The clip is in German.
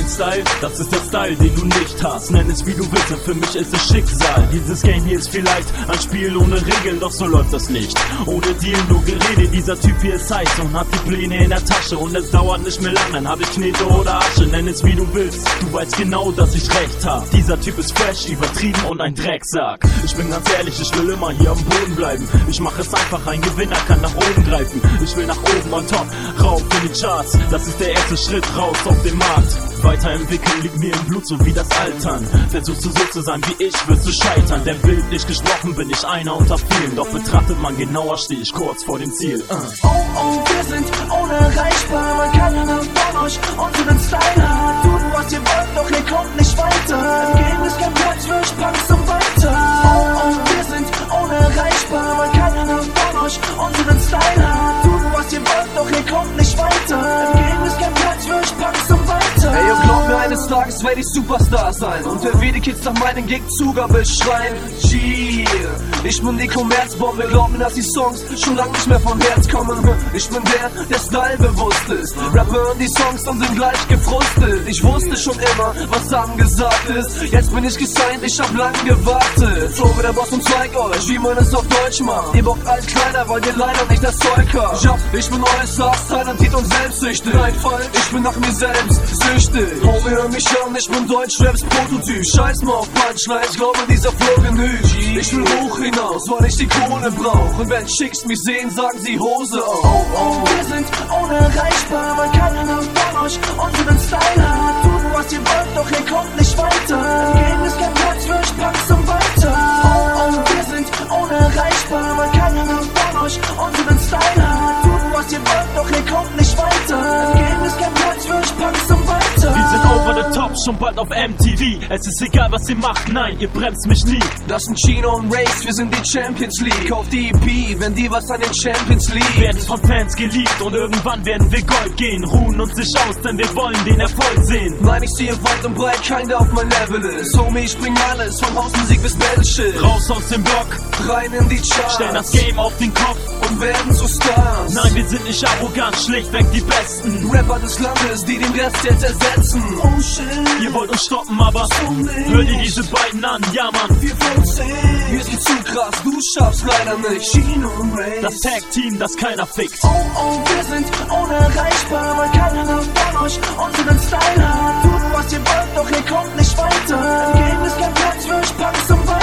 mein Style, das ist der Style, den du nicht hast. Nenn es wie du willst, denn für mich ist es Schicksal. Dieses Game hier ist vielleicht ein Spiel ohne Regeln, doch so läuft das nicht. Ohne Deal, nur Gerede, dieser Typ hier ist heiß und hat die Pläne in der Tasche. Und es dauert nicht mehr lang, dann hab ich Knete oder Asche. Nenn es wie du willst, du weißt genau, dass ich recht hab. Dieser Typ ist fresh, übertrieben und ein Drecksack. Ich bin ganz ehrlich, ich will immer hier am Boden bleiben. Ich mach es einfach, ein Gewinner kann nach oben greifen. Ich will nach oben on top, rauf in die Charts. Das ist der erste Schritt raus auf den Markt. Weiterentwickeln liegt mir im Blut, so wie das Altern. Versuchst du so zu sein wie ich, wirst du scheitern. Denn bildlich gesprochen bin ich einer unter vielen. Doch betrachtet man genauer, steh ich kurz vor dem Ziel. Oh, wir sind unerreichbar, weil keiner von euch unseren Style hat. Tut, was ihr wollt, doch ihr kommt nicht weiter. Im Game ist kein Platz für Punks und weiter. Oh, wir sind unerreichbar, weil keiner von euch unseren Style hat. Tut, was ihr wollt, doch ihr kommt nicht weiter. Im Game ist kein Platz für Punks und weiter. Ey, und glaub mir, eines Tages werd ich Superstar sein und der die Kids nach meinen Gig Zugabe schreien. Ich bin die Kommerzbombe, glaub mir, dass die Songs schon lang nicht mehr vom Herz kommen. Ich bin der Style bewusst ist. Rapper hören die Songs und sind gleich gefrustet. Ich wusste schon immer, was angesagt ist. Jetzt bin ich gesigned, ich hab lang gewartet. Flow wie der Boss und zeig euch, wie man es auf Deutsch macht. Ihr bockt als Kleiner, weil ihr leider nicht das Zeug habt. Ja, ich bin äußerst talentiert und selbstsüchtig. Nein, falsch, ich bin nach mir selbst süchtig. Homie, hör mich an, ich bin Deutschraps Prototyp. Scheiß mal auf Punchline, ich glaube dieser Flow genügt. Ich will hoch hinaus, weil ich die Kohle brauch. Und wenn Chicks mich sehen, sagen sie Hose auf. Oh, wir sind unerreichbar, weil keiner von euch unseren Style hat. Tut, was ihr wollt, doch ihr kommt nicht weiter. Im Game ist kein Platz für Punks und weiter. Oh, wir sind unerreichbar, weil keiner von euch unseren Style hat. Tut, was ihr wollt, doch ihr kommt nicht weiter. Im Game ist kein Platz für Punks und weiter. Wir sind over the top, schon bald auf MTV. Es ist egal, was ihr macht, nein, ihr bremst mich nie. Das sind Chino und Race, wir sind die Champions League. Kauf die EP, wenn die was an den Champions League. Werden von Fans geliebt und irgendwann werden wir Gold gehen. Ruhen uns nicht aus, denn wir wollen den Erfolg sehen. Nein, ich sehe weit und breit, keiner auf mein Level ist. Homie, ich bring alles, von Hausmusik bis Battleship. Raus aus dem Block, rein in die Charts. stellen das Game auf den Kopf und werden zu Stars. Nein, wir sind nicht arrogant, schlichtweg die Besten Rapper des Landes, die den Rest jetzt ersetzen. Oh shit, ihr wollt uns stoppen, aber hör dir diese beiden an, ja Mann. Wir sind zu krass, du schaffst leider nicht. Chino und Race, Das Tag-Team, das keiner fickt. Oh, wir sind unerreichbar, weil keiner von euch unseren Style hat. Tut, was ihr wollt, doch ihr kommt nicht weiter. Im Game ist kein Platz für Punks und weiter.